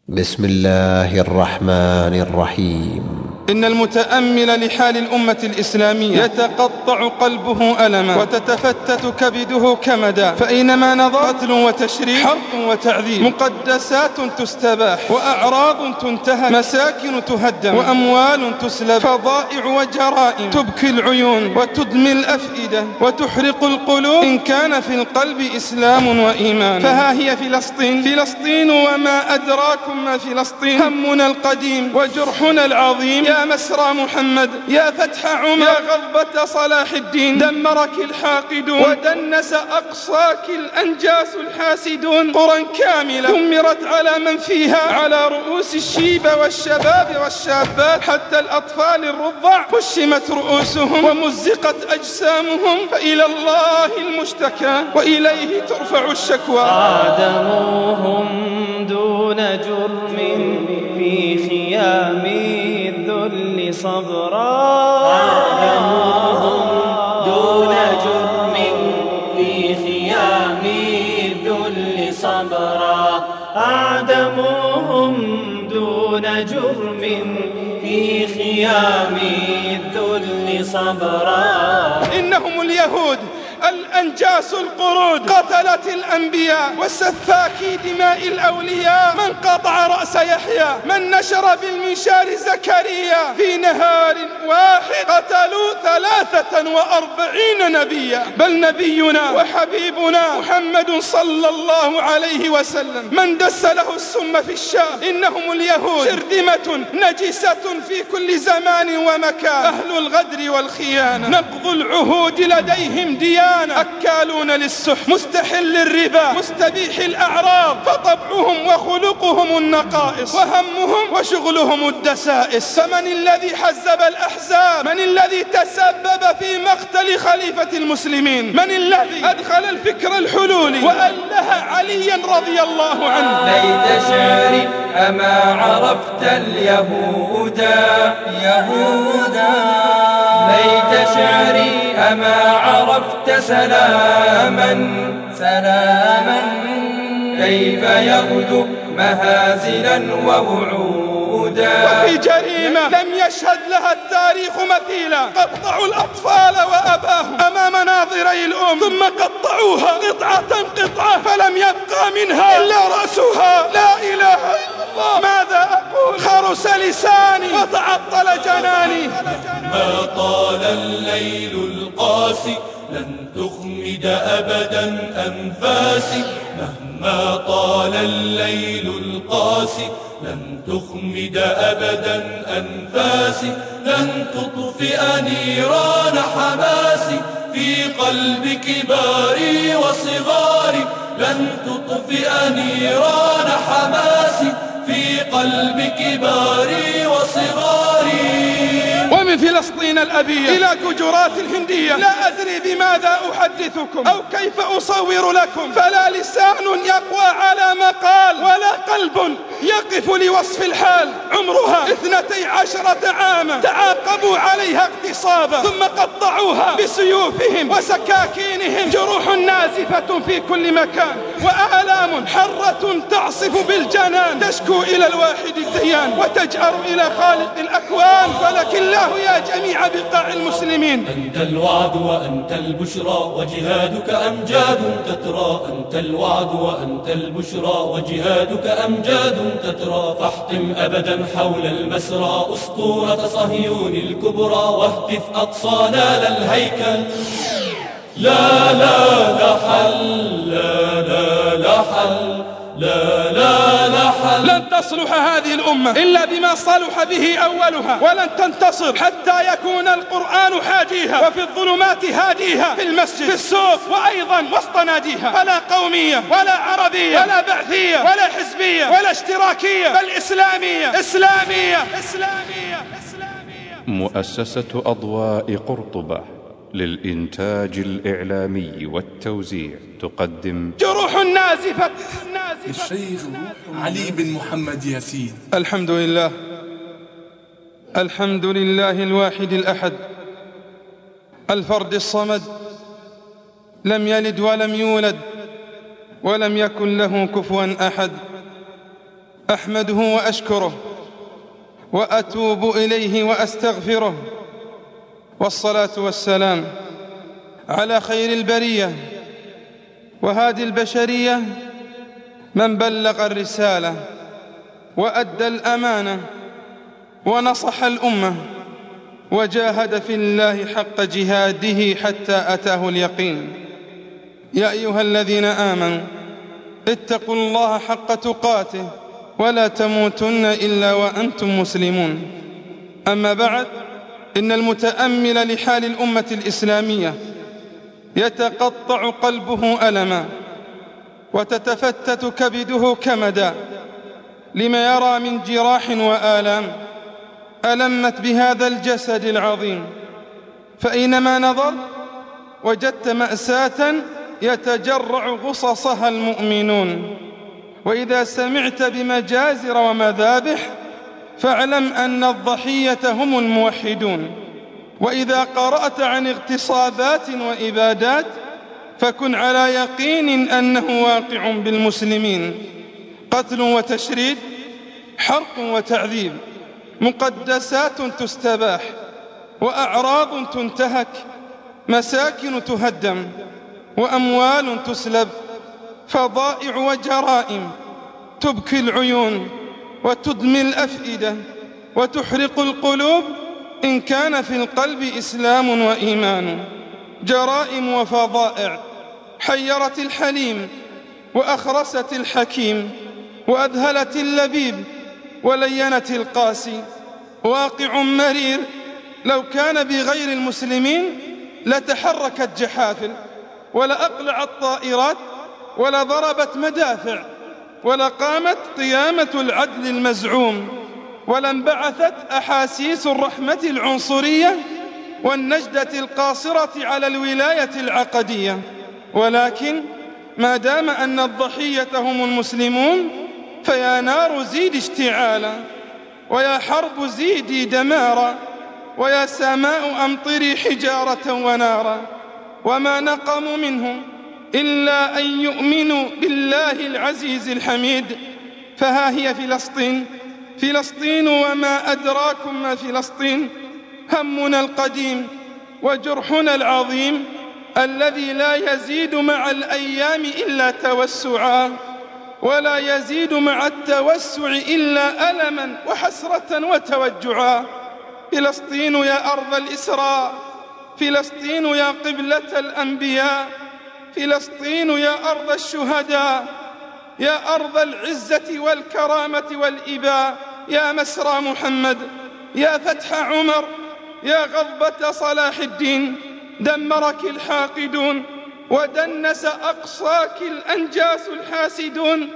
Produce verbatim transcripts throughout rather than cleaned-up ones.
بسم الله الرحمن الرحيم. إن المتأمل لحال الأمة الإسلامية يتقطع قلبه ألما وتتفتت كبده كمدا، فأينما نظر قتل وتشريد، حرب وتعذيب، مقدسات تستباح وأعراض تنتهك، مساكن تهدم وأموال تسلب، فضائع وجرائم تبكي العيون وتدمي الأفئدة وتحرق القلوب إن كان في القلب إسلام وإيمان. فها هي فلسطين فلسطين وما أدراكم ما فلسطين، همنا القديم وجرحنا العظيم، يا مسرى محمد، يا فتح عمر، يا غضبة صلاح الدين، دمرك الحاقدون ودنس أقصاك الأنجاس الحاسدون، قرى كاملة دمرت على من فيها، على رؤوس الشيب والشباب والشابات، حتى الأطفال الرضع فشمت رؤوسهم ومزقت أجسامهم، فإلى الله المشتكى وإليه ترفع الشكوى. عادموهم دون جرم في خيام الذل صبرا، عادموهم دون جرم في خيام الذل صبرا، أعدموهم دون جرم في خيام الذل صبرا. إنهم اليهود الأنجاس القرود، قتلت الأنبياء وسفاكي دماء الأولياء، من قطع رأس يحيى، من نشر بالمنشار زكريا، في نهار واحد قتلوا ثلاثة وأربعين نبيا. بل نبينا وحبيبنا محمد صلى الله عليه وسلم من دس له السم في الشام. إنهم اليهود شرذمة نجسة في كل زمان ومكان، أهل الغدر والخيانة، نقض العهود لديهم ديانة، أكالون للسحت، مستحل الربا، مستبيح الأعراض، فطبعهم وخلقهم النقائص، وهمهم وشغلهم الدسائس. فمن الذي حزب الأحزاب؟ من الذي تسبب في مقتل خليفة المسلمين؟ من الذي أدخل الفكر الحلولي وأله عليا رضي الله عنه؟ ليت شعري أما عرفت اليهودا يهودا، ليت شعري أما عرفت سلاما سلاما، كيف يغدو مهازلا ووعودا. وفي جريمة لم يشهد لها التاريخ مثيلا، قطعوا الأطفال وأباهم أمام ناظري الأم، ثم قطعوها قطعة قطعة، فلم يبقى منها إلا رأسها. لا إله إلا الله. ماذا أقول؟ خرس لساني وتعطل جناني. ما طال الليل القاسي لن تخمد أبدا أنفاسي، مهما طال الليل القاسي لن تخمد أبدا أنفاسي، لن تطفئ نيران حماسي في قلب كباري وصغاري، لن تطفئ نيران حماسي في قلب كباري وصغاري. ومن فلسطين الأبية إلى كجرات الهندية، لا أدري بماذا أحدثكم أو كيف أصور لكم، فلا لسان يقوى على مقال ولا قلب يقف لوصف الحال. عمرها اثنتي عشرة عاما، تعاقبوا عليها اغتصابا، ثم قطعوها بسيوفهم وسكاكينهم، جروح نازفة في كل مكان، وآلام حرة تعصف بالجنان، تشكو إلى الواحد الديان وتجأر إلى خالق الأكوان. ولكن الله يا جميع بقاع المسلمين. أنت الوعد وأنت البشرى وجهادك أمجاد تترى، أنت الوعد وأنت البشرى وجهادك أمجاد تترى، فاحطم أبدا حول المسرى أسطورة صهيون الكبرى، واهتف أقصانا للهيكل. لا لا لا حل، لا لا لا حل، لا لا لا حل. لن تصلح هذه الأمة إلا بما صلح به أولها، ولن تنتصر حتى يكون القرآن حاجيها، وفي الظلمات هاديها، في المسجد، في السوق، وأيضا وسط ناديها. فلا قومية ولا عربية ولا بعثية ولا حزبية ولا اشتراكية، بل إسلامية إسلامية إسلامية إسلامية. مؤسسة أضواء قرطبة للإنتاج الإعلامي والتوزيع تقدم جروح نازفة الشيخ علي بن محمد ياسين. الحمد لله الحمد لله الواحد الأحد الفرد الصمد، لم يلد ولم يولد ولم يكن له كفوا أحد. أحمده وأشكره وأتوب إليه وأستغفره، والصلاة والسلام على خير البرية وهادي البشرية من بلغ الرسالة وأدى الأمانة ونصح الأمة وجاهد في الله حق جهاده حتى أتاه اليقين. يا أيها الذين آمنوا اتقوا الله حق تقاته ولا تموتن إلا وأنتم مسلمون. أما بعد، إن المتأمل لحال الأمة الإسلامية يتقطع قلبه ألما وتتفتت كبده كمدا لما يرى من جراح وآلام ألمت بهذا الجسد العظيم، فأينما نظر وجدت مأساة يتجرع غصصها المؤمنون. وإذا سمعت بمجازر ومذابح فاعلم أن الضحية هم الموحدون. وإذا قرأت عن اغتصابات وإبادات فكن على يقين أنه واقع بالمسلمين. قتل وتشريد، حرق وتعذيب، مقدسات تستباح، وأعراض تنتهك، مساكن تهدم، وأموال تسلب، فضائع وجرائم تبكي العيون وتدمي الأفئدة وتحرق القلوب إن كان في القلب إسلام وإيمان. جرائم وفضائع حيرت الحليم وأخرست الحكيم وأذهلت اللبيب ولينت القاسي. واقع مرير لو كان بغير المسلمين لتحركت جحافل، ولأقلعت طائرات، ولضربت مدافع، ولقامت قيامة العدل المزعوم، ولانبعثت أحاسيس الرحمة العنصرية والنجدة القاصرة على الولاية العقدية. ولكن ما دام أن الضحية هم المسلمون فيا نار زيد اشتعالا، ويا حرب زيدي دمارا، ويا سماء أمطري حجارة ونارا. وما نقموا منهم إلا أن يؤمنوا بالله العزيز الحميد. فها هي فلسطين، فلسطين وما أدراكم ما فلسطين، همنا القديم وجرحنا العظيم الذي لا يزيد مع الأيام إلا توسعا، ولا يزيد مع التوسع إلا ألما وحسرة وتوجعا. فلسطين يا أرض الإسراء، فلسطين يا قبلة الأنبياء، فلسطين يا أرض الشهداء، يا أرض العزة والكرامة والإباء، يا مسرى محمد، يا فتح عمر، يا غضبة صلاح الدين. دمرك الحاقدون ودنس أقصاك الأنجاس الحاسدون،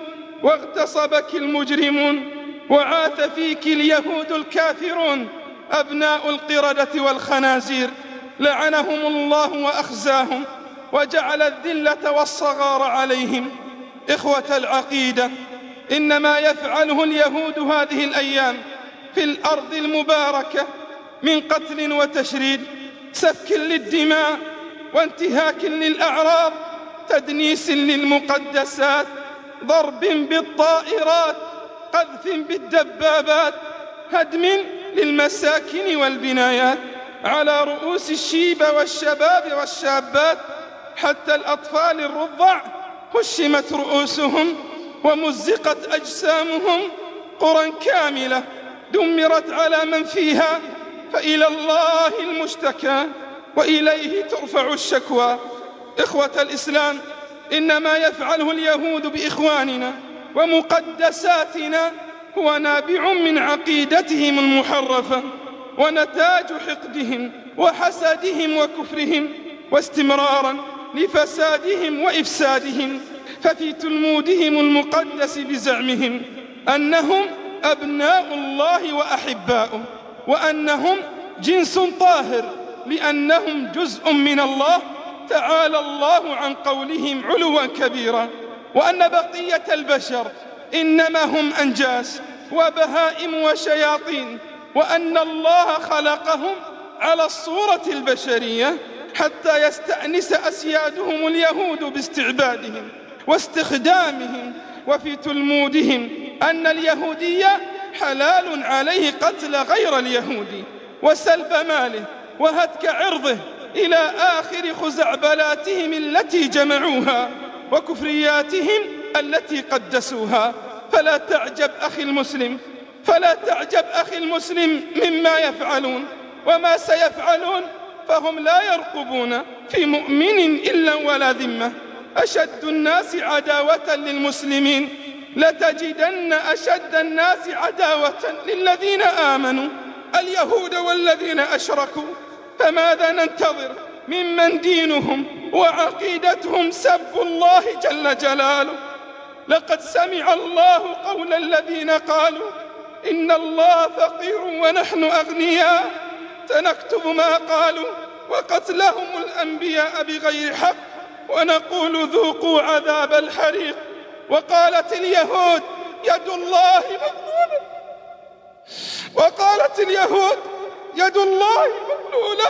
واغتصبك المجرمون، وعاث فيك اليهود الكافرون أبناء القردة والخنازير، لعنهم الله وأخزاهم وجعل الذلة والصغار عليهم. إخوة العقيدة، إنما يفعله اليهود هذه الأيام في الأرض المباركة من قتل وتشريد، سفك للدماء وانتهاك للأعراض، تدنيس للمقدسات، ضرب بالطائرات، قذف بالدبابات، هدم للمساكن والبنايات على رؤوس الشيب والشباب والشابات، حتى الأطفال الرضع هشمت رؤوسهم ومزقت أجسامهم. قرى كاملة دمرت على من فيها، فإلى الله المشتكى وإليه ترفع الشكوى. إخوة الإسلام، إنما يفعله اليهود بإخواننا ومقدساتنا هو نابع من عقيدتهم المحرفة ونتاج حقدهم وحسدهم وكفرهم، واستمرارا لفسادهم وإفسادهم. ففي تلمودهم المقدس بزعمهم أنهم أبناء الله وأحباؤه، وأنهم جنس طاهر لأنهم جزء من الله، تعالى الله عن قولهم علوا كبيرا، وأن بقية البشر إنما هم أنجاس وبهائم وشياطين، وأن الله خلقهم على الصورة البشرية حتى يستأنس أسيادهم اليهود باستعبادهم واستخدامهم. وفي تلمودهم أن اليهودي حلال عليه قتل غير اليهودي وسلب ماله وهتك عرضه إلى آخر خزعبلاتهم التي جمعوها وكفرياتهم التي قدسوها. فلا تعجب أخي المسلم فلا تعجب أخي المسلم مما يفعلون وما سيفعلون، فهم لا يرقبون في مؤمن إلا ولا ذمة. أشد الناس عداوة للمسلمين لتجدن أشد الناس عداوة للذين آمنوا اليهود والذين أشركوا. فماذا ننتظر ممن دينهم وعقيدتهم سب الله جل جلاله؟ لقد سمع الله قول الذين قالوا إن الله فقير ونحن أغنياء، سنكتب ما قالوا وقتلهم الأنبياء بغير حق ونقول ذوقوا عذاب الحريق. وقالت اليهود يد الله مغلولة وقالت اليهود يد الله مغلولة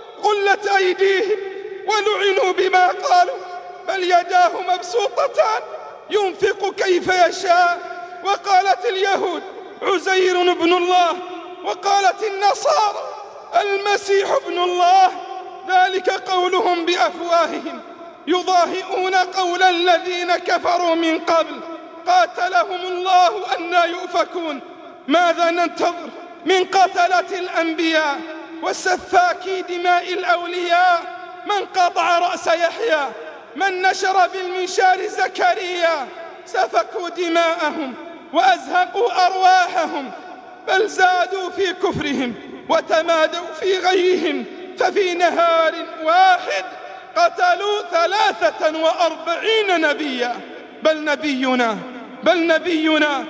غلت أيديهم ولعنوا بما قالوا بل يداه مبسوطتان ينفق كيف يشاء. وقالت اليهود عزير ابن الله وقالت النصارى المسيح ابن الله، ذلك قولهم بأفواههم يضاهئون قول الذين كفروا من قبل قاتلهم الله أنى يؤفكون. ماذا ننتظر من قتلة الأنبياء وسفاكي دماء الأولياء؟ من قطع رأس يحيى، من نشر بالمنشار زكريا، سفكوا دماءهم وأزهقوا أرواحهم بل زادوا في كفرهم وتمادوا في غيهم. ففي نهار واحد قتلوا ثلاثة وأربعين نبيا. بل نبينا بل نبينا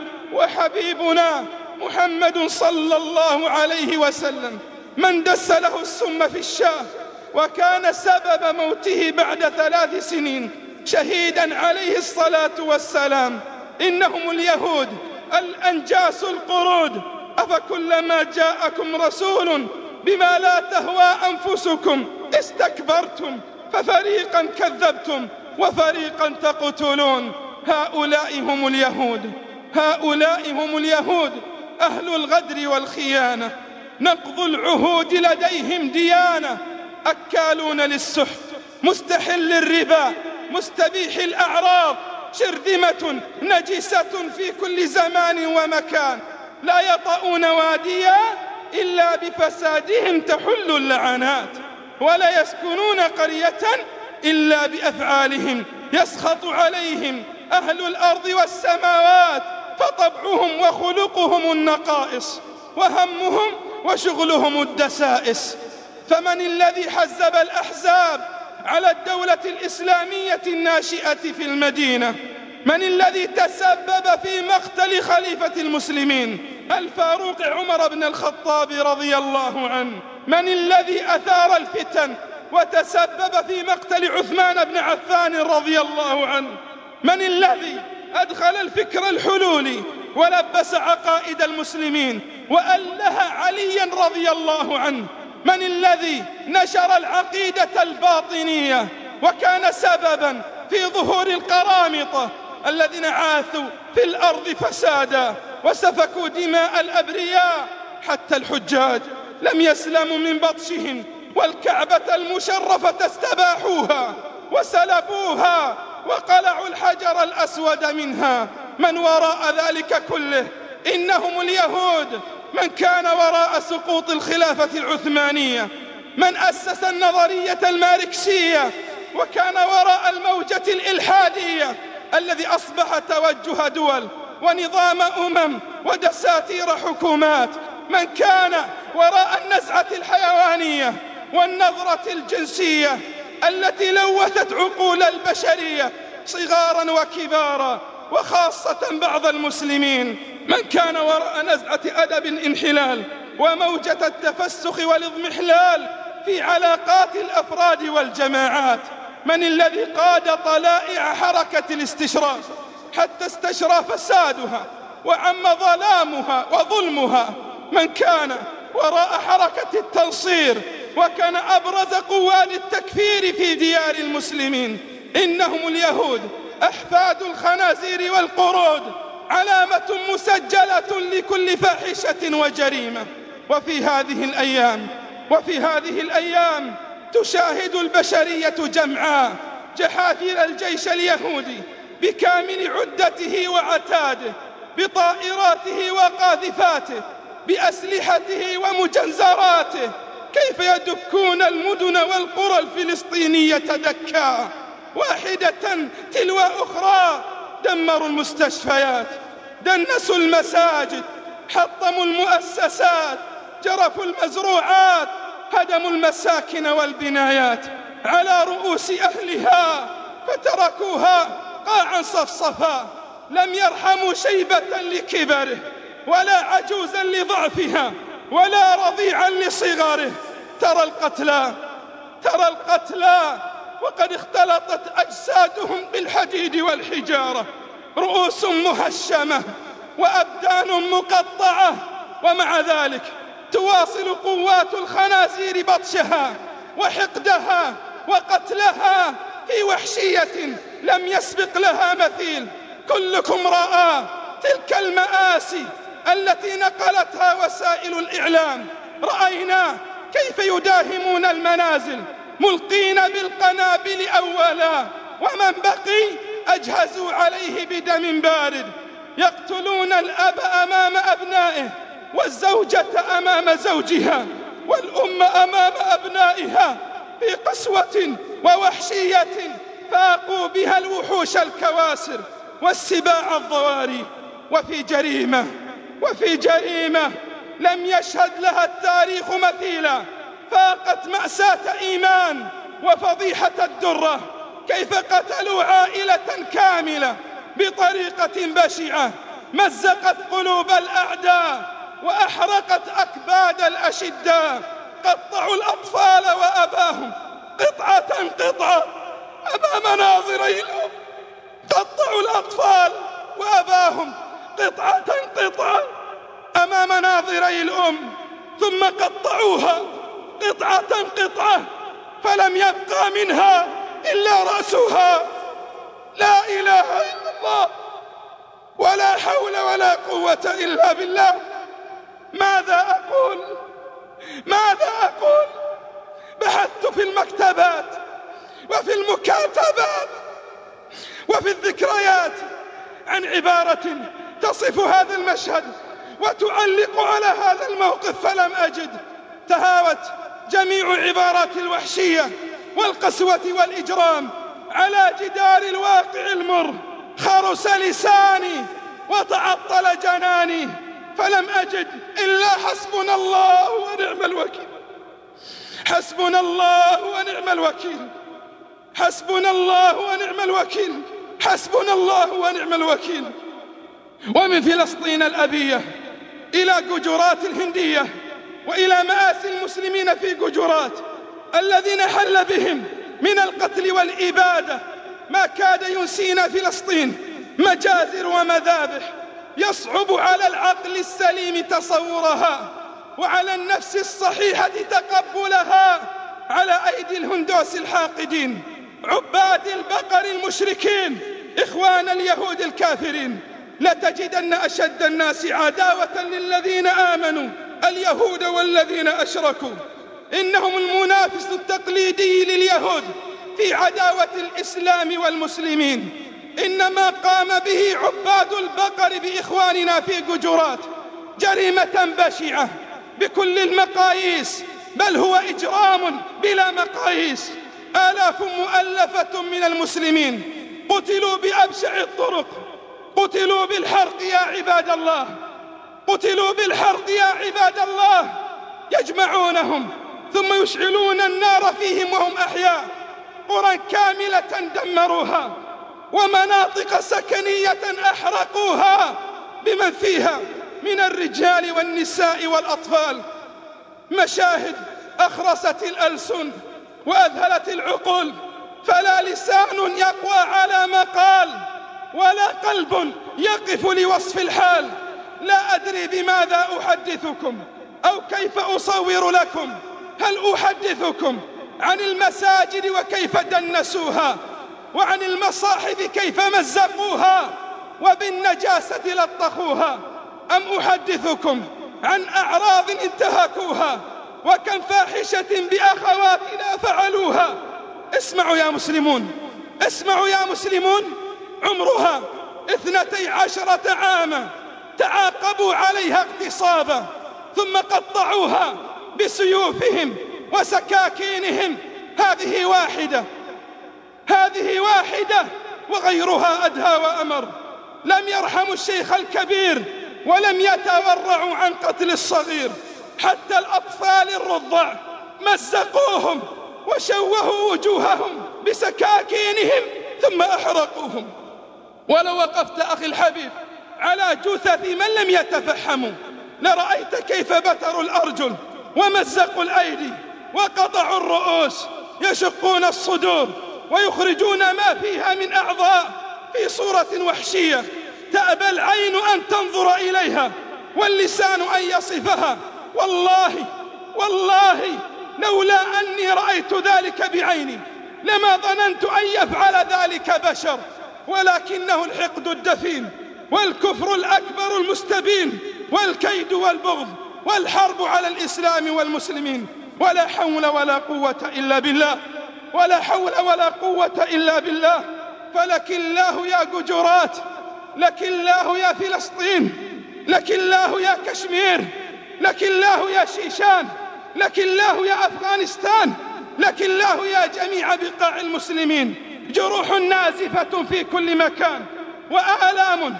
وحبيبنا محمد صلى الله عليه وسلم من دس له السم في الشاه وكان سبب موته بعد ثلاث سنين شهيدا عليه الصلاة والسلام. إنهم اليهود الأنجاس القرود. أفكلما جاءكم رسول بما لا تهوى أنفسكم استكبرتم ففريقا كذبتم وفريقا تقتلون. هؤلاء هم اليهود هؤلاء هم اليهود أهل الغدر والخيانة، نقض العهود لديهم ديانة، أكالون للسحت، مستحل الربا، مستبيح الأعراض، شرذمة نجسة في كل زمان ومكان، لا يطؤون واديا إلا بفسادهم تحل اللعنات، ولا يسكنون قرية إلا بأفعالهم يسخط عليهم أهل الأرض والسماوات، فطبعهم وخلقهم النقائص وهمهم وشغلهم الدسائس. فمن الذي حزب الأحزاب على الدولة الإسلامية الناشئة في المدينة؟ من الذي تسبب في مقتل خليفة المسلمين الفاروق عمر بن الخطاب رضي الله عنه؟ من الذي أثار الفتن وتسبب في مقتل عثمان بن عفان رضي الله عنه؟ من الذي أدخل الفكر الحلولي ولبس عقائد المسلمين وأله عليا رضي الله عنه؟ من الذي نشر العقيدة الباطنية وكان سببا في ظهور القرامطة الذين عاثوا في الأرض فسادا وسفكوا دماء الأبرياء؟ حتى الحجاج لم يسلموا من بطشهم، والكعبة المشرفة استباحوها وسلبوها وقلعوا الحجر الأسود منها. من وراء ذلك كله؟ إنهم اليهود، من كان وراء سقوط الخلافة العثمانية، من أسس النظرية الماركسية وكان وراء الموجة الإلحادية الذي أصبح توجه دول ونظام أمم ودساتير حكومات، من كان وراء النزعة الحيوانية والنظرة الجنسية التي لوثت عقول البشرية صغارا وكبارا وخاصة بعض المسلمين، من كان وراء نزعة أدب الانحلال وموجة التفسخ والاضمحلال في علاقات الأفراد والجماعات، من الذي قاد طلائع حركة الاستشراف حتى استشرى فسادها وعم ظلامها وظلمها، من كان وراء حركة التنصير وكان أبرز قوات التكفير في ديار المسلمين. إنهم اليهود أحفاد الخنازير والقرود، علامة مسجلة لكل فاحشة وجريمة. وفي هذه الأيام وفي هذه الأيام تشاهد البشرية جمعاء جحافل الجيش اليهودي بكامل عدته وعتاده، بطائراته وقاذفاته، بأسلحته ومجنزراته، كيف يدكون المدن والقرى الفلسطينية دكا واحدة تلو أخرى. دمروا المستشفيات، دنسوا المساجد، حطموا المؤسسات، جرفوا المزروعات، هدموا المساكن والبنايات على رؤوس أهلها، فتركوها قاعا صفصفا، لم يرحموا شيبة لكبره، ولا عجوزا لضعفها، ولا رضيعا لصغره. ترى القتلى ترى القتلى وقد اختلطت أجسادهم بالحديد والحجارة، رؤوس مهشمة وأبدان مقطعة، ومع ذلك تواصل قوات الخنازير بطشها وحقدها وقتلها في وحشية لم يسبق لها مثيل. كلكم رأى تلك المآسي التي نقلتها وسائل الإعلام. رأينا كيف يداهمون المنازل ملقين بالقنابل أولا، ومن بقي أجهزوا عليه بدم بارد. يقتلون الأب أمام أبنائه، والزوجة أمام زوجها، والأم أمام أبنائها، في قسوة ووحشية فاقوا بها الوحوش الكواسر والسباع الضواري. وفي جريمة وفي جريمة لم يشهد لها التاريخ مثيلا، فاقت مأساة إيمان وفضيحة الدرة. كيف قتلوا عائلة كاملة بطريقة بشعة مزقت قلوب الأعداء وأحرقت أكباد الأشداء. قطعوا الأطفال وأباهم قطعة قطعة أمام ناظري الأم. قطعوا الأطفال وأباهم قطعة قطعة أمام ناظري الأم، ثم قطعوها قطعة قطعة فلم يبقى منها إلا رأسها. لا إله إلا الله، ولا حول ولا قوة إلا بالله. ماذا أقول ماذا أقول بحثت في المكتبات وفي المكاتبات وفي الذكريات عن عبارة تصف هذا المشهد وتعلق على هذا الموقف فلم أجد. تهاوت جميع عبارات الوحشية والقسوة والإجرام على جدار الواقع المر. خرس لساني وتعطل جناني، فلم أجد إلا حسبنا الله ونعم الوكيل. حسبنا الله ونعم الوكيل. حسبنا الله ونعم الوكيل. حسبنا الله ونعم الوكيل. ومن فلسطين الأبية إلى جوجرات الهندية، وإلى مآسي المسلمين في جوجرات الذين حل بهم من القتل والإبادة ما كاد ينسينا فلسطين مجازر ومذابح يصعب على العقل السليم تصورها، وعلى النفس الصحيحة تقبلها، على أيدي الهندوس الحاقدين، عباد البقر المشركين، إخوان اليهود الكافرين. لتجدن أشد الناس عداوة للذين آمنوا اليهود والذين أشركوا. إنهم المنافس التقليدي لليهود في عداوة الإسلام والمسلمين. إنما قام به عباد البقر بإخواننا في جوجرات جريمة بشعة بكل المقاييس، بل هو إجرام بلا مقاييس. آلاف مؤلفة من المسلمين قتلوا بأبشع الطرق، قتلوا بالحرق يا عباد الله، قتلوا بالحرق يا عباد الله. يجمعونهم ثم يشعلون النار فيهم وهم أحياء. قرى كاملة دمروها، ومناطق سكنية أحرقوها بمن فيها من الرجال والنساء والأطفال. مشاهد أخرست الألسن وأذهلت العقول، فلا لسان يقوى على مقال، ولا قلب يقف لوصف الحال. لا أدري بماذا أحدثكم أو كيف أصور لكم. هل أحدثكم عن المساجد وكيف دنسوها، وعن المصاحف كيف مزقوها، وبالنجاسة لطخوها. أم أحدثكم عن أعراض انتهكوها وكم فاحشة بأخواتنا فعلوها. اسمعوا يا مسلمون، اسمعوا يا مسلمون، عمرها اثنتي عشرة عاما تعاقبوا عليها اغتصابا ثم قطعوها بسيوفهم وسكاكينهم. هذه واحدة، هذه واحدة وغيرها أدهى وأمر. لم يرحموا الشيخ الكبير ولم يتورعوا عن قتل الصغير. حتى الأطفال الرضع مزقوهم وشوهوا وجوههم بسكاكينهم ثم أحرقوهم. ولو وقفت أخي الحبيب على جثث من لم يتفحموا لرأيت كيف بتروا الأرجل ومزقوا الأيدي وقطعوا الرؤوس، يشقون الصدور ويخرجون ما فيها من أعضاء في صورة وحشية تأبى العين أن تنظر إليها واللسان أن يصفها. والله والله لولا أني رأيت ذلك بعيني لما ظننت أن يفعل ذلك بشر، ولكنه الحقد الدفين والكفر الأكبر المستبين والكيد والبغض والحرب على الإسلام والمسلمين. ولا حول ولا قوة إلا بالله، ولا حول ولا قوة إلا بالله. فلك الله يا ججرات، لك الله يا فلسطين، لك الله يا كشمير، لك الله يا شيشان، لك الله يا أفغانستان، لك الله يا جميع بقاع المسلمين. جروح نازفة في كل مكان وآلام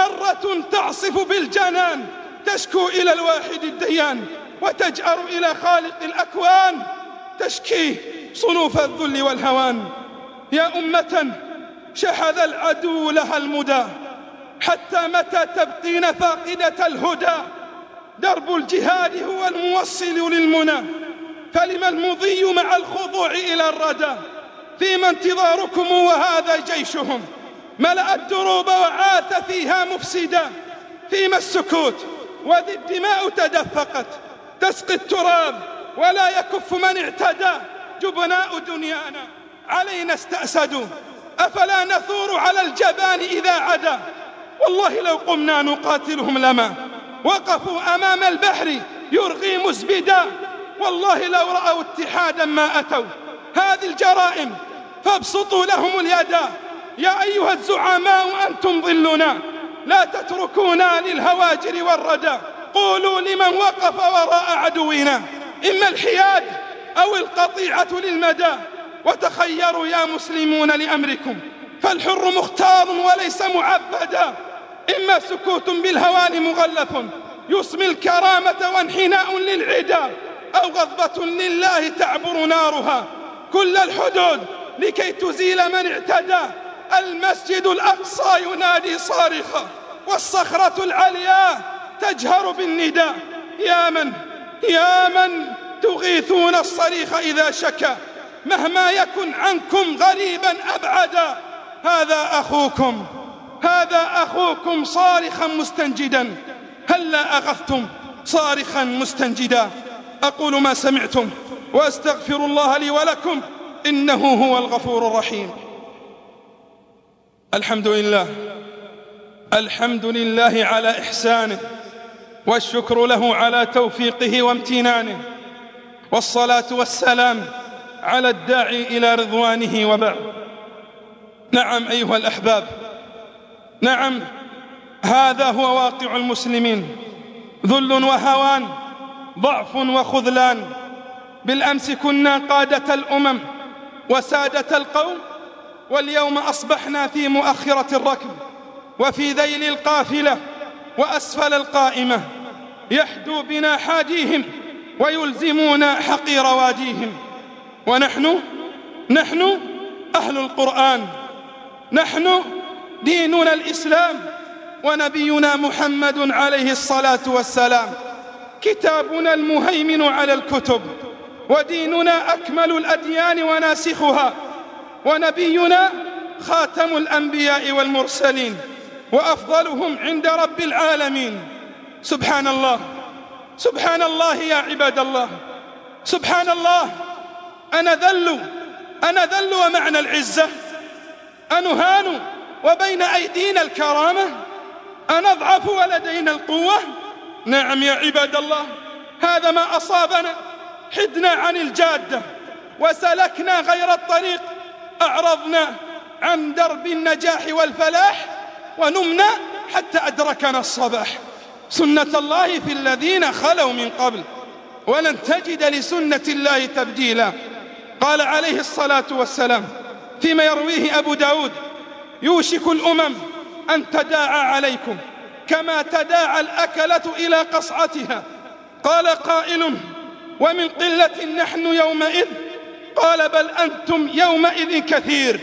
حرة تعصف بالجنان، تشكو إلى الواحد الديان وتجأر إلى خالق الأكوان، تشكي صنوف الذل والهوان. يا أمة شحذ العدو لها المدى، حتى متى تبقين فاقدة الهدى؟ درب الجهاد هو الموصل للمنى، فلم المضي مع الخضوع إلى الردى؟ فيما انتظاركم وهذا جيشهم ملأ الدروب وعاث فيها مفسدا. فيما السكوت وذي الدماء تدفقت تسقي التراب ولا يكف من اعتدى. جبناء دنيانا علينا استأسدوا، أفلا نثور على الجبان إذا عدا؟ والله لو قمنا نقاتلهم لما وقفوا أمام البحر يرغي مزبدا. والله لو رأوا اتحادا ما أتوا هذه الجرائم فابسطوا لهم اليدا. يا أيها الزعماء أنتم ظلنا، لا تتركونا للهواجر والردى. قولوا لمن وقف وراء عدونا إما الحياد أو القطيعة للمدى. وتخيروا يا مسلمون لأمركم، فالحر مختار وليس معبدا. إما سكوت بالهوان مغلف يسمي الكرامة وانحناء للعدا، أو غضبة لله تعبر نارها كل الحدود لكي تزيل من اعتدى. المسجد الأقصى ينادي صارخا والصخرة العليا تجهر بالنداء. يا من يا من تغيثون الصريخ إذا شكا، مهما يكن عنكم غريبا أبعدا. هذا أخوكم هذا أخوكم صارخا مستنجدا، هلا أغثتم صارخا مستنجدا. أقول ما سمعتم وأستغفر الله لي ولكم، إنه هو الغفور الرحيم. الحمد لله الحمد لله على إحسانه، والشكر له على توفيقه وامتنانه، والصلاة والسلام على الداعي إلى رضوانه وبعد. نعم أيها الأحباب، نعم هذا هو واقع المسلمين، ذل وهوان، ضعف وخذلان. بالأمس كنا قادة الأمم وسادة القوم، واليوم أصبحنا في مؤخرة الركب وفي ذيل القافلة وأسفل القائمة. يحدو بنا حاديهم ويلزمون حقير واديهم. ونحن نحن أهل القرآن، نحن ديننا الإسلام ونبينا محمد عليه الصلاة والسلام، كتابنا المهيمن على الكتب، وديننا أكمل الأديان وناسخها، ونبينا خاتم الأنبياء والمرسلين وأفضلهم عند رب العالمين. سبحان الله سبحان الله يا عباد الله، سبحان الله. أنا ذل أنا ذل ومعنى العزة، أنهان وبين أيدينا الكرامة؟ أنضعف ولدينا القوة؟ نعم يا عباد الله، هذا ما أصابنا. حدنا عن الجادة وسلكنا غير الطريق، أعرضنا عن درب النجاح والفلاح، ونمنا حتى أدركنا الصباح. سنة الله في الذين خلوا من قبل، ولن تجد لسنة الله تبديلا. قال عليه الصلاة والسلام فيما يرويه أبو داود: يوشك الأمم أن تداعى عليكم كما تداعى الأكلة إلى قصعتها. قال قائل: ومن قلة نحن يومئذ؟ قال: بل أنتم يومئذ كثير،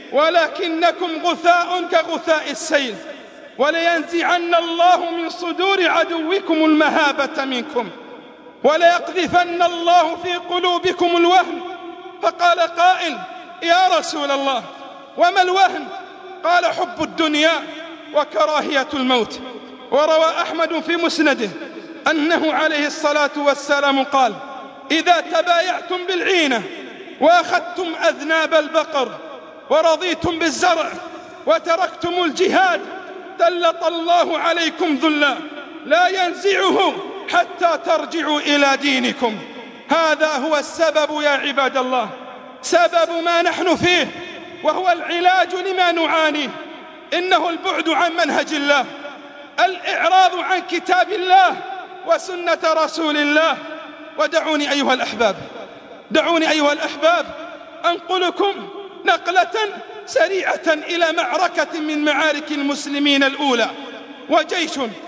ولكنكم غثاء كغثاء السيل، ولينزعن الله من صدور عدوكم المهابة منكم، وليقذفن الله في قلوبكم الوهن. فقال قائل: يا رسول الله وما الوهن؟ قال: حب الدنيا وكراهية الموت. وروى أحمد في مسنده أنه عليه الصلاة والسلام قال: إذا تبايعتم بالعينة وأخذتم أذناب البقر ورضيتم بالزرع وتركتم الجهاد سلط الله عليكم ذلا لا ينزعه حتى ترجعوا إلى دينكم. هذا هو السبب يا عباد الله، سبب ما نحن فيه، وهو العلاج لما نعانيه. إنه البعد عن منهج الله، الإعراض عن كتاب الله وسنة رسول الله. ودعوني أيها الأحباب دعوني أيها الأحباب أنقلكم نقلة سريعة إلى معركة من معارك المسلمين الأولى، وجيش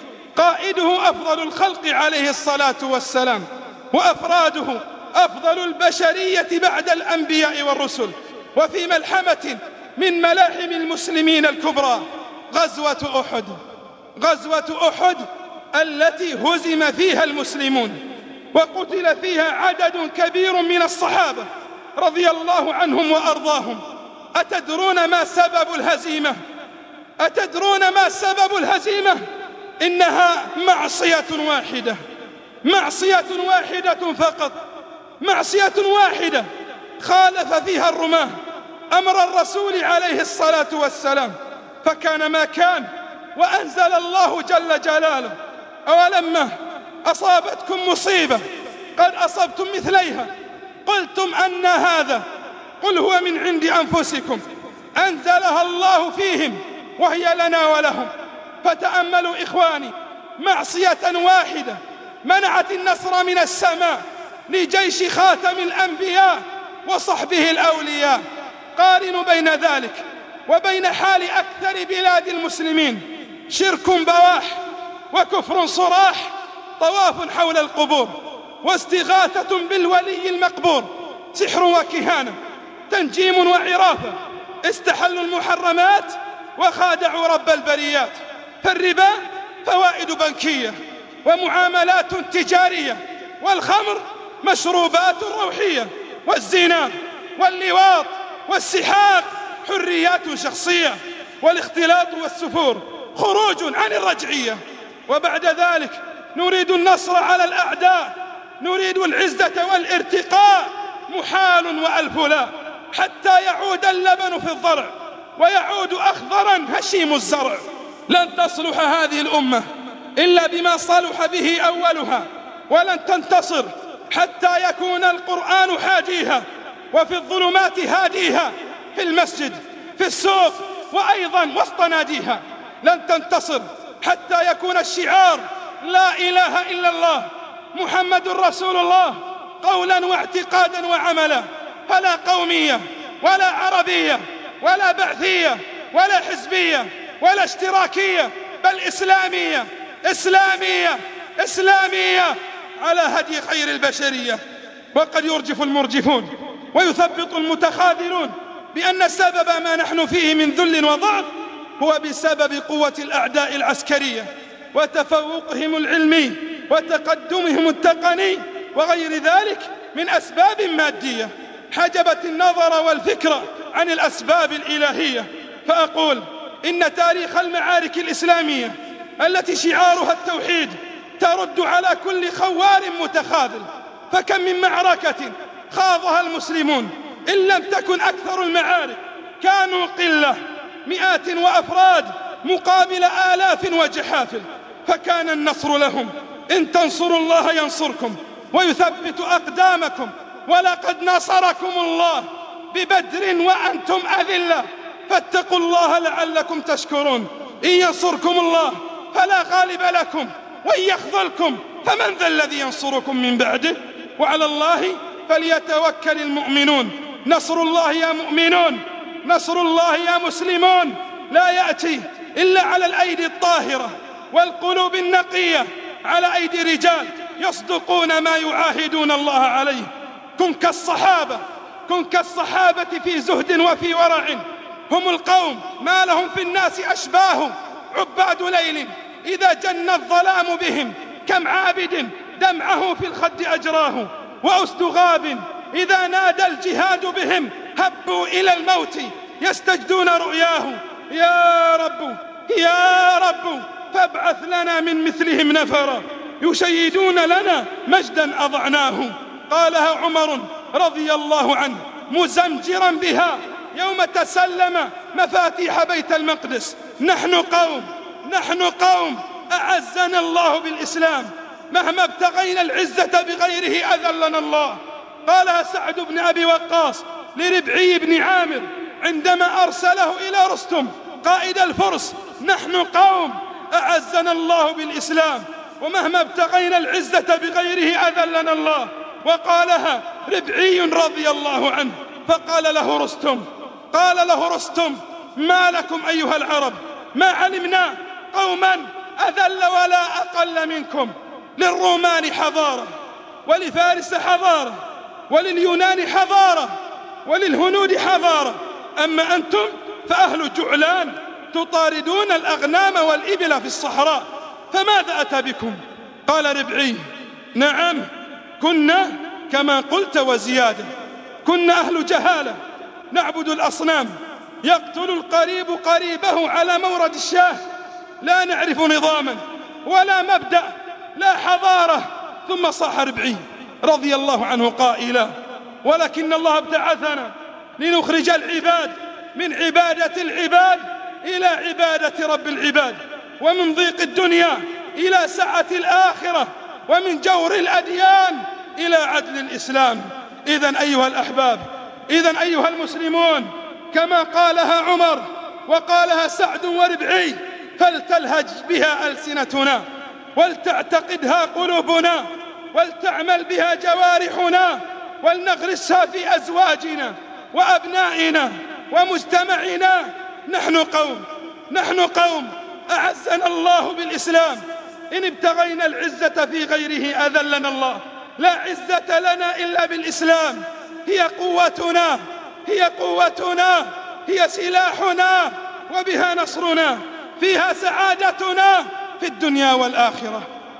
قائده أفضل الخلق عليه الصلاة والسلام، وأفراده أفضل البشرية بعد الأنبياء والرسل، وفي ملحمة من ملاحم المسلمين الكبرى، غزوة أحد. غزوة أحد التي هزم فيها المسلمون وقتل فيها عدد كبير من الصحابة رضي الله عنهم وأرضاهم. أتدرون ما سبب الهزيمة؟ أتدرون ما سبب الهزيمة؟ إنها معصية واحدة، معصية واحدة فقط، معصية واحدة خالف فيها الرماة أمر الرسول عليه الصلاة والسلام، فكان ما كان، وأنزل الله جل جلاله: أولما أصابتكم مصيبة قد أصبتم مثليها قلتم أن هذا، قل هو من عند أنفسكم أنزلها الله فيهم وهي لنا ولهم. فتأملوا إخواني، معصية واحدة منعت النصر من السماء لجيش خاتم الأنبياء وصحبه الأولياء. قارنوا بين ذلك وبين حال أكثر بلاد المسلمين: شرك بواح وكفر صراح، طواف حول القبور واستغاثة بالولي المقبور، سحر وكهانة، تنجيم وعرافة، استحلوا المحرمات وخادعوا رب البريات. فالربا فوائد بنكية ومعاملات تجارية، والخمر مشروبات روحية، والزنا واللواط والسحاق حريات شخصية، والاختلاط والسفور خروج عن الرجعية. وبعد ذلك نريد النصر على الأعداء، نريد العزة والارتقاء، محال وألف لا، حتى يعود اللبن في الضرع ويعود أخضرا هشيم الزرع. لن تصلح هذه الأمة إلا بما صلح به أولها، ولن تنتصر حتى يكون القرآن حاجيها، وفي الظلمات هاديها، في المسجد، في السوق، وأيضا وسط ناديها. لن تنتصر حتى يكون الشعار لا إله إلا الله محمد رسول الله قولا واعتقادا وعملا، فلا قومية ولا عربية ولا بعثية ولا حزبية ولا اشتراكية، بل إسلامية إسلامية إسلامية على هدي خير البشرية. وقد يرجف المرجفون ويثبط المتخاذلون بأن سبب ما نحن فيه من ذل وضعف هو بسبب قوة الأعداء العسكرية وتفوقهم العلمي وتقدمهم التقني وغير ذلك من أسباب مادية حجبت النظر والفكر عن الأسباب الإلهية. فأقول إن تاريخ المعارك الإسلامية التي شعارها التوحيد ترد على كل خوار متخاذل. فكم من معركة خاضها المسلمون إن لم تكن أكثر المعارك كانوا قلة مئات وأفراد مقابل آلاف وجحافل، فكان النصر لهم. إن تنصروا الله ينصركم ويثبت أقدامكم، ولقد نصركم الله ببدر وأنتم أذلة، فاتقوا الله لعلكم تشكرون. إن ينصركم الله فلا غالب لكم، وإن يخذلكم فمن ذا الذي ينصركم من بعده، وعلى الله فليتوكل المؤمنون. نصر الله يا مؤمنون، نصر الله يا مسلمون لا يأتي إلا على الأيدي الطاهرة والقلوب النقية، على أيدي رجال يصدقون ما يعاهدون الله عليه. كن كالصحابة، كن كالصحابة في زهد وفي ورع. هم القوم ما لهم في الناس أشباه، عباد ليل إذا جن الظلام بهم، كم عابد دمعه في الخد أجراه، وأسد غاب إذا نادى الجهاد بهم، هبوا إلى الموت يستجدون رؤياه. يا رب يا رب فابعث لنا من مثلهم نفرا، يشيدون لنا مجدا أضعناه. قالها عمر رضي الله عنه مزمجرا بها يوم تسلم مفاتيح بيت المقدس: نحن قوم نحن قوم أعزنا الله بالإسلام، مهما ابتغينا العزة بغيره أذلنا الله. قالها سعد بن أبي وقاص لربعي بن عامر عندما أرسله إلى رستم قائد الفرس: نحن قوم أعزنا الله بالإسلام، ومهما ابتغينا العزة بغيره أذلنا الله. وقالها ربعي رضي الله عنه، فقال له رستم قال له رستم: ما لكم أيها العرب، ما علمنا قوما أذل ولا أقل منكم. للرومان حضارة، ولفارس حضارة، ولليونان حضارة، وللهنود حضارة، أما أنتم فأهل جعلان تطاردون الأغنام والإبل في الصحراء، فماذا أتى بكم؟ قال ربعي: نعم كنا كما قلت وزيادة، كنا أهل جهالة نعبد الأصنام، يقتل القريب قريبه على مورد الشاه، لا نعرف نظاما ولا مبدأ لا حضارة. ثم صاح ربعي رضي الله عنه قائلا: ولكن الله ابتعثنا لنخرج العباد من عبادة العباد إلى عبادة رب العباد، ومن ضيق الدنيا إلى سعة الآخرة، ومن جور الأديان إلى عدل الإسلام. إذن أيها الأحباب، إذن أيها المسلمون، كما قالها عمر وقالها سعد وربعي: فلتلهج بها ألسنتنا، ولتعتقدها قلوبنا، ولتعمل بها جوارحنا، ولنغرسها في أزواجنا وأبنائنا ومجتمعنا. نحن قوم نحن قوم أعزنا الله بالإسلام، إن ابتغينا العزة في غيره أذلنا الله. لا عزة لنا إلا بالإسلام، هي قوتنا هي قوتنا هي سلاحنا، وبها نصرنا، فيها سعادتنا في الدنيا والآخرة.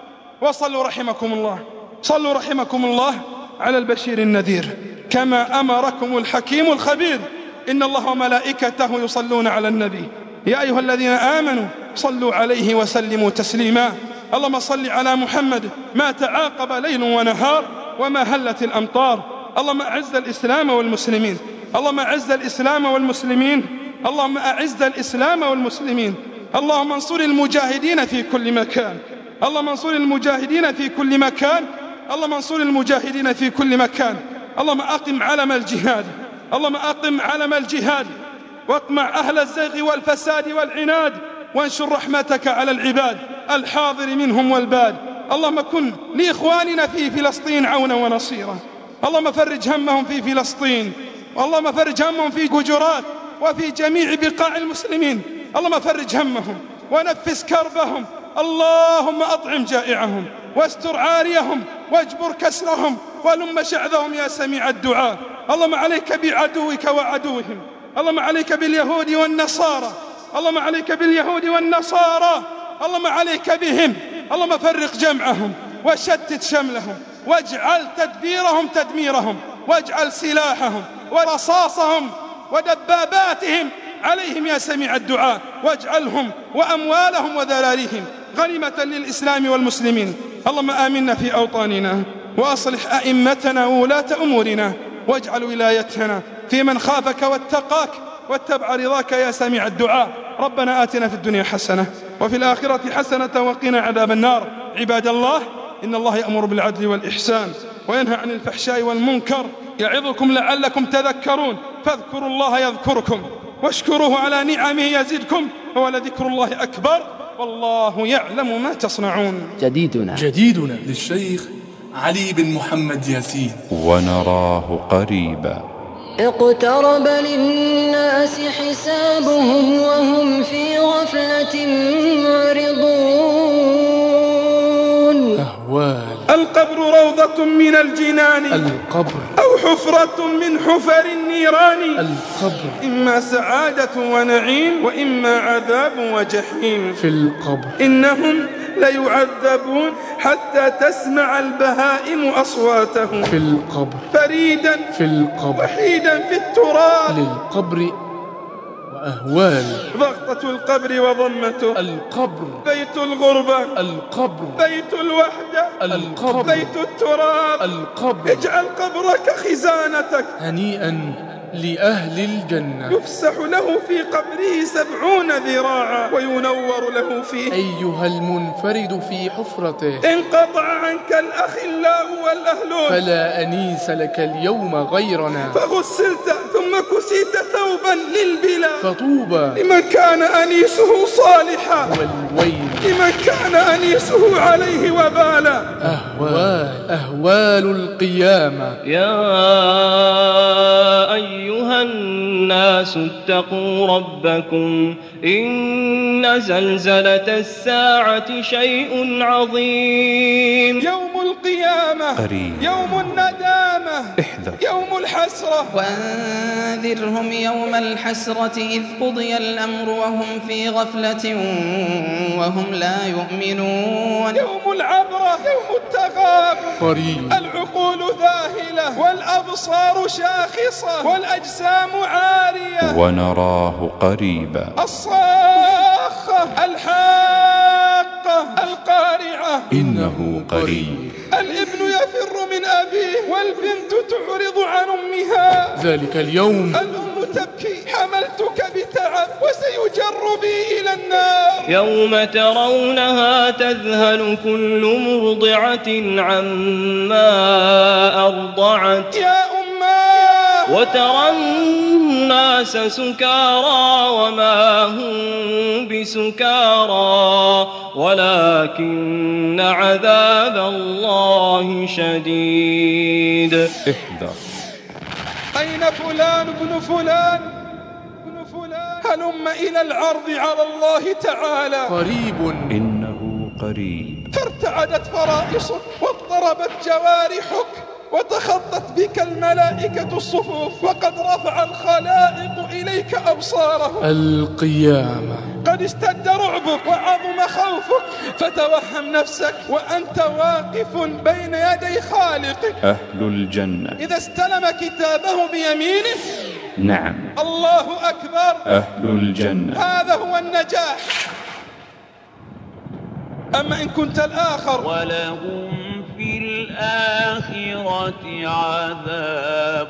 وصلوا رحمكم الله صلوا رحمكم الله على البشير النذير، كما أمركم الحكيم الخبير: إن الله وملائكته يصلون على النبي يا أيها الذين آمنوا صلوا عليه وسلموا تسليما. اللهم صل على محمد ما تعاقب ليل ونهار وما هلت الأمطار. اللهم أعز الإسلام والمسلمين اللهم أعز الإسلام والمسلمين اللهم أعز الإسلام والمسلمين. اللهم انصر المجاهدين في كل مكان اللهم انصر المجاهدين في كل مكان اللهم انصر المجاهدين في كل مكان. اللهم أقم علم الجهاد اللهم أقم علم الجهاد، واقمع أهل الزيغ والفساد والعناد، وانشر رحمتك على العباد الحاضر منهم والباد. اللهم كن لإخواننا في فلسطين عونا ونصيرا. اللهم فرج همهم في فلسطين، اللهم فرج همهم في جرجرات وفي جميع بقاع المسلمين. اللهم فرج همهم ونفس كربهم. اللهم أطعم جائعهم واستر عاريهم واجبر كسرهم ولم شعثهم يا سميع الدعاء. اللهم عليك بعدوك وعدوهم، اللهم عليك باليهود والنصارى اللهم عليك باليهود والنصارى اللهم عليك بهم. اللهم فرق جمعهم وشتت شملهم، واجعل تدبيرهم تدميرهم، واجعل سلاحهم ورصاصهم ودباباتهم عليهم يا سميع الدعاء، واجعلهم وأموالهم وذراريهم غنيمة للإسلام والمسلمين. اللهم آمنا في أوطاننا، وأصلح أئمتنا وولاة أمورنا، واجعل ولايتنا في من خافك واتقاك واتبع رضاك يا سميع الدعاء. ربنا آتنا في الدنيا حسنة وفي الآخرة حسنة وقنا عذاب النار. عباد الله، إن الله يأمر بالعدل والإحسان وينهى عن الفحشاء والمنكر، يعظكم لعلكم تذكرون. فاذكروا الله يذكركم واشكروه على نعمه يزدكم، ولذكر الله أكبر والله يعلم ما تصنعون. جديدنا جديدنا للشيخ علي بن محمد ياسين. ونراه قريبا. اقترب للناس حسابهم وهم في غفلة معرضون. أهوال القبر روضة من الجنان، القبر أو حفرة من حفر النيران. القبر إما سعادة ونعيم وإما عذاب وجحيم. في القبر إنهم ليعذبون حتى تسمع البهائم أصواتهم. في القبر فريدا في القبر وحيدا في التراب. للقبر وأهوال. ضغطة القبر وضمته. القبر بيت الغربة. القبر بيت الوحدة. القبر بيت التراب. القبر. اجعل قبرك خزانتك. هنيئا لأهل الجنة. يفسح له في قبره سبعون ذراعا وينور له فيه. أيها المنفرد في حفرته، انقطع عنك الأخلاء والأهلون، فلا أنيس لك اليوم غيرنا. فغسلت ثم كسيت ثوبا للبلا. فطوبى لمن كان أنيسه صالحا، والويل لمن كان أنيسه عليه وبالا. أهوال أهوال القيامة. يا أيها الناس اتقوا ربكم إن زلزلة الساعة شيء عظيم. يوم القيامة قريب. يوم الندامة. احذر. يوم الحسرة. وأنذرهم يوم الحسرة إذ قضي الأمر وهم في غفلة وهم لا يؤمنون. يوم العبرة. يوم التغابن. قريب. العقول ذاهلة والأبصار شاخصة والأجسام عارية. ونراه قريبا. الصاخة الحاقة القارعة. إنه قريب. الابن يفر من أبيه والبنت تعرض عن أمها. ذلك اليوم الأم تبكي حملتك بتعب وسيجر بي إلى النار. يوم ترونها تذهل كل مرضعة عما أرضعت يا أماه. وترى الناس سكارى وما هم بسكارى ولكن عذاب الله شديد. احذر. أين فلان ابن فلان ابن فلان؟ هلم إلى العرض على الله تعالى. قريب. إنه قريب. فارتعدت فرائصك واضطربت جوارحك وتخطت بك الملائكة الصفوف وقد رفع الخلائق إليك أبصارهم. القيامة. قد اشتد رعبك وعظم خوفك فتوهم نفسك وأنت واقف بين يدي خالقك. أهل الجنة. إذا استلم كتابه بيمينه. نعم. الله أكبر. أهل الجنة. هذا هو النجاح. أما إن كنت الآخر ولهم في الآخرة عذاب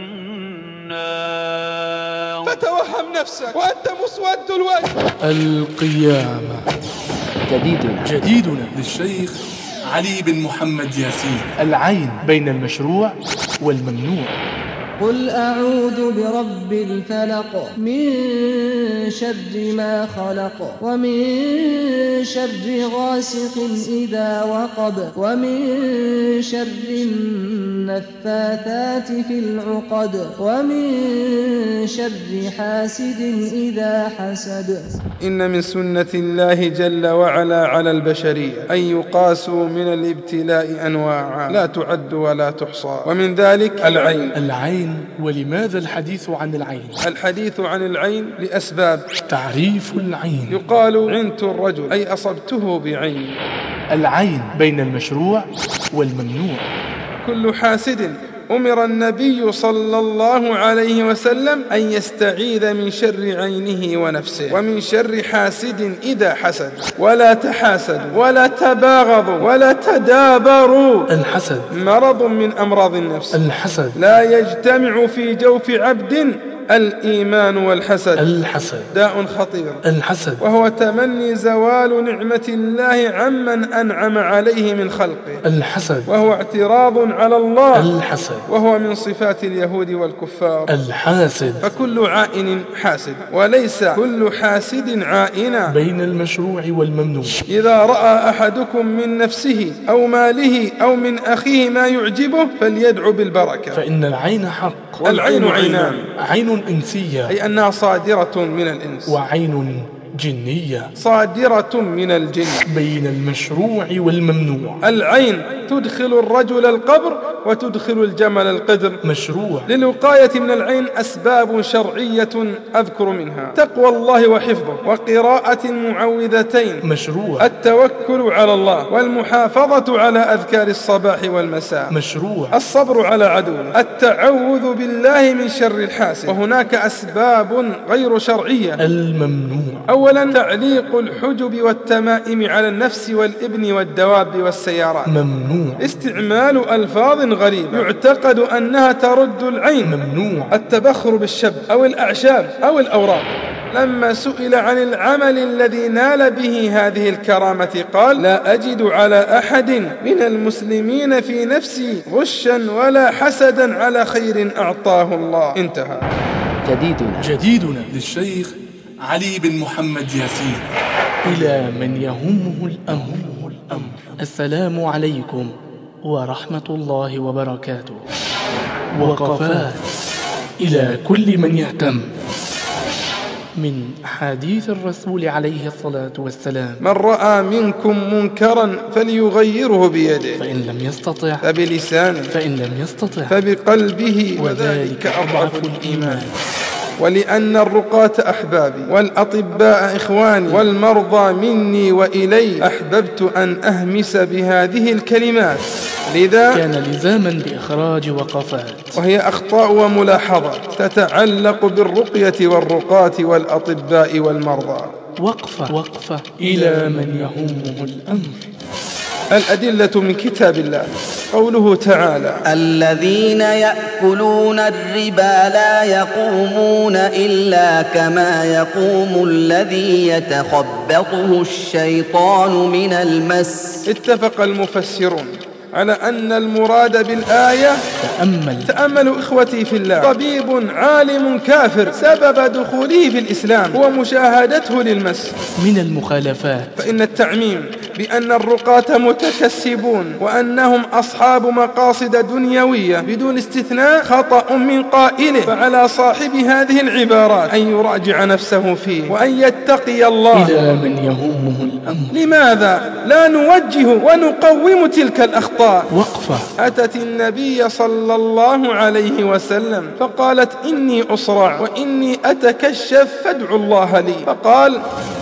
النار. فتوهم نفسك وأنت مسود الوجه. القيامة. جديدنا جديدنا للشيخ علي بن محمد ياسين. العين بين المشروع والممنوع. قل أعوذ برب الفلق من شر ما خلق ومن شر غاسق إذا وقب ومن شر النفاثات في العقد ومن شر حاسد إذا حسد. إن من سنة الله جل وعلا على البشرية أن يقاسوا من الابتلاء أنواعا لا تعد ولا تحصى، ومن ذلك العين. العين. ولماذا الحديث عن العين؟ الحديث عن العين لأسباب. تعريف العين. يقال عنت الرجل أي أصبته بعين. العين بين المشروع والممنوع. كل حاسد أمر النبي صلى الله عليه وسلم أن يستعيذ من شر عينه ونفسه ومن شر حاسد إذا حسد. ولا تحاسدوا ولا تباغضوا ولا تدابروا. الحسد مرض من أمراض النفس. الحسد لا يجتمع في جوف عبد الإيمان والحسد. الحسد داء خطير. الحسد وهو تمني زوال نعمة الله عمن أنعم عليه من خلقه. الحسد وهو اعتراض على الله. الحسد وهو من صفات اليهود والكفار. الحاسد فكل عائن حاسد، وليس كل حاسد عائنا. بين المشروع والممنوع. إذا رأى أحدكم من نفسه أو ماله أو من أخيه ما يعجبه فليدعو بالبركة، فإن العين حق. العين عينان، عين إنسية أي أنها صادرة من الإنس، وعين جنية صادرة من الجن. بين المشروع والممنوع. العين تدخل الرجل القبر وتدخل الجمل القدر. مشروع. للوقاية من العين أسباب شرعية أذكر منها: تقوى الله وحفظه، وقراءة المعوذتين. مشروع. التوكل على الله، والمحافظة على أذكار الصباح والمساء. مشروع. الصبر على عدوه، التعوذ بالله من شر الحاسد. وهناك أسباب غير شرعية. الممنوع. أولا تعليق الحجب والتمائم على النفس والابن والدواب والسيارات. ممنوع. استعمال ألفاظ غريبة يعتقد أنها ترد العين. ممنوع. التبخر بالشب أو الأعشاب أو الأوراق. لما سئل عن العمل الذي نال به هذه الكرامة قال: لا أجد على أحد من المسلمين في نفسي غشا ولا حسدا على خير أعطاه الله. انتهى. جديدنا جديدنا للشيخ علي بن محمد ياسين. إلى من يهمه الأمر. السلام عليكم ورحمة الله وبركاته. وقفات إلى كل من يهتم من أحاديث الرسول عليه الصلاة والسلام. من رأى منكم منكرا فليغيره بيده، فإن لم يستطع فبلسانه، فإن لم يستطع فبقلبه، وذلك أضعف الإيمان. ولأن الرقاة أحبابي والأطباء إخواني والمرضى مني وإلي، أحببت أن أهمس بهذه الكلمات، لذا كان لزاما بإخراج وقفات، وهي أخطاء وملاحظات تتعلق بالرقية والرقاة والأطباء والمرضى. وقفة وقفة إلى من يهمه الأمر. الأدلة من كتاب الله. قوله تعالى: الذين يأكلون الربا لا يقومون إلا كما يقوم الذي يتخبطه الشيطان من المس. اتفق المفسرون على أن المراد بالآية تأمل تأملوا إخوتي في الله، طبيب عالم كافر سبب دخوله في الإسلام هو مشاهدته للمس. من المخالفات فإن التعميم بأن الرقاة متكسبون وأنهم أصحاب مقاصد دنيوية بدون استثناء خطأ من قائله، فعلى صاحب هذه العبارات أن يراجع نفسه فيه وأن يتقي الله. إلى من يهمه الأمر. لماذا لا نوجه ونقوم تلك الأخطاء؟ وقفة. أتت النبي صلى الله عليه وسلم فقالت: إني أصرع وإني أتكشف فادعوا الله لي. فقال: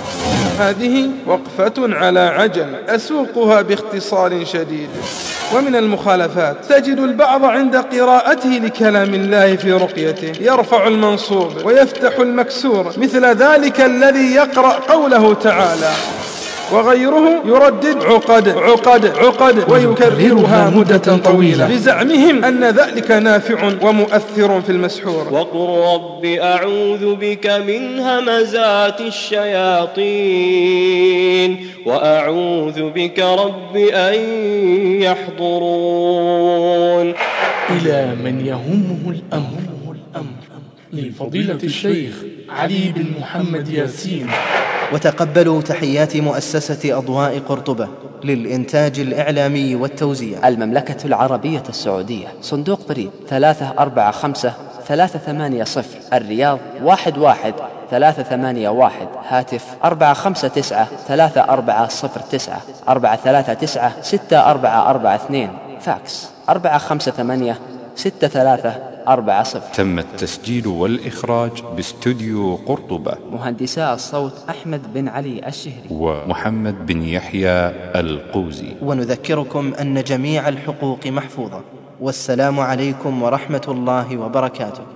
هذه وقفة على عجل أسوقها باختصار شديد. ومن المخالفات تجد البعض عند قراءته لكلام الله في رقيته يرفع المنصوب ويفتح المكسور، مثل ذلك الذي يقرأ قوله تعالى: وغيره يردد عقد عقد عقد ويكررها مدة طويلة، بزعمهم أن ذلك نافع ومؤثر في المسحور. وقل رب أعوذ بك من همزات الشياطين وأعوذ بك رب أن يحضرون. إلى من يهمه الأمر. لفضيلة الشيخ علي بن محمد ياسين. وتقبلوا تحيات مؤسسة أضواء قرطبة للإنتاج الإعلامي والتوزيع، المملكة العربية السعودية، صندوق بريد ثلاثة أربعة خمسة ثلاثة ثمانية صفر، الرياض واحد واحد ثلاثة ثمانية واحد، هاتف أربعة خمسة تسعة ثلاثة أربعة صفر تسعة أربعة ثلاثة تسعة ستة أربعة أربعة اثنين، فاكس أربعة خمسة ثمانية ستة ثلاثة أربعة صفر. تم التسجيل والإخراج باستوديو قرطبة. مهندسا الصوت أحمد بن علي الشهري ومحمد بن يحيى القوزي. ونذكركم أن جميع الحقوق محفوظة. والسلام عليكم ورحمة الله وبركاته.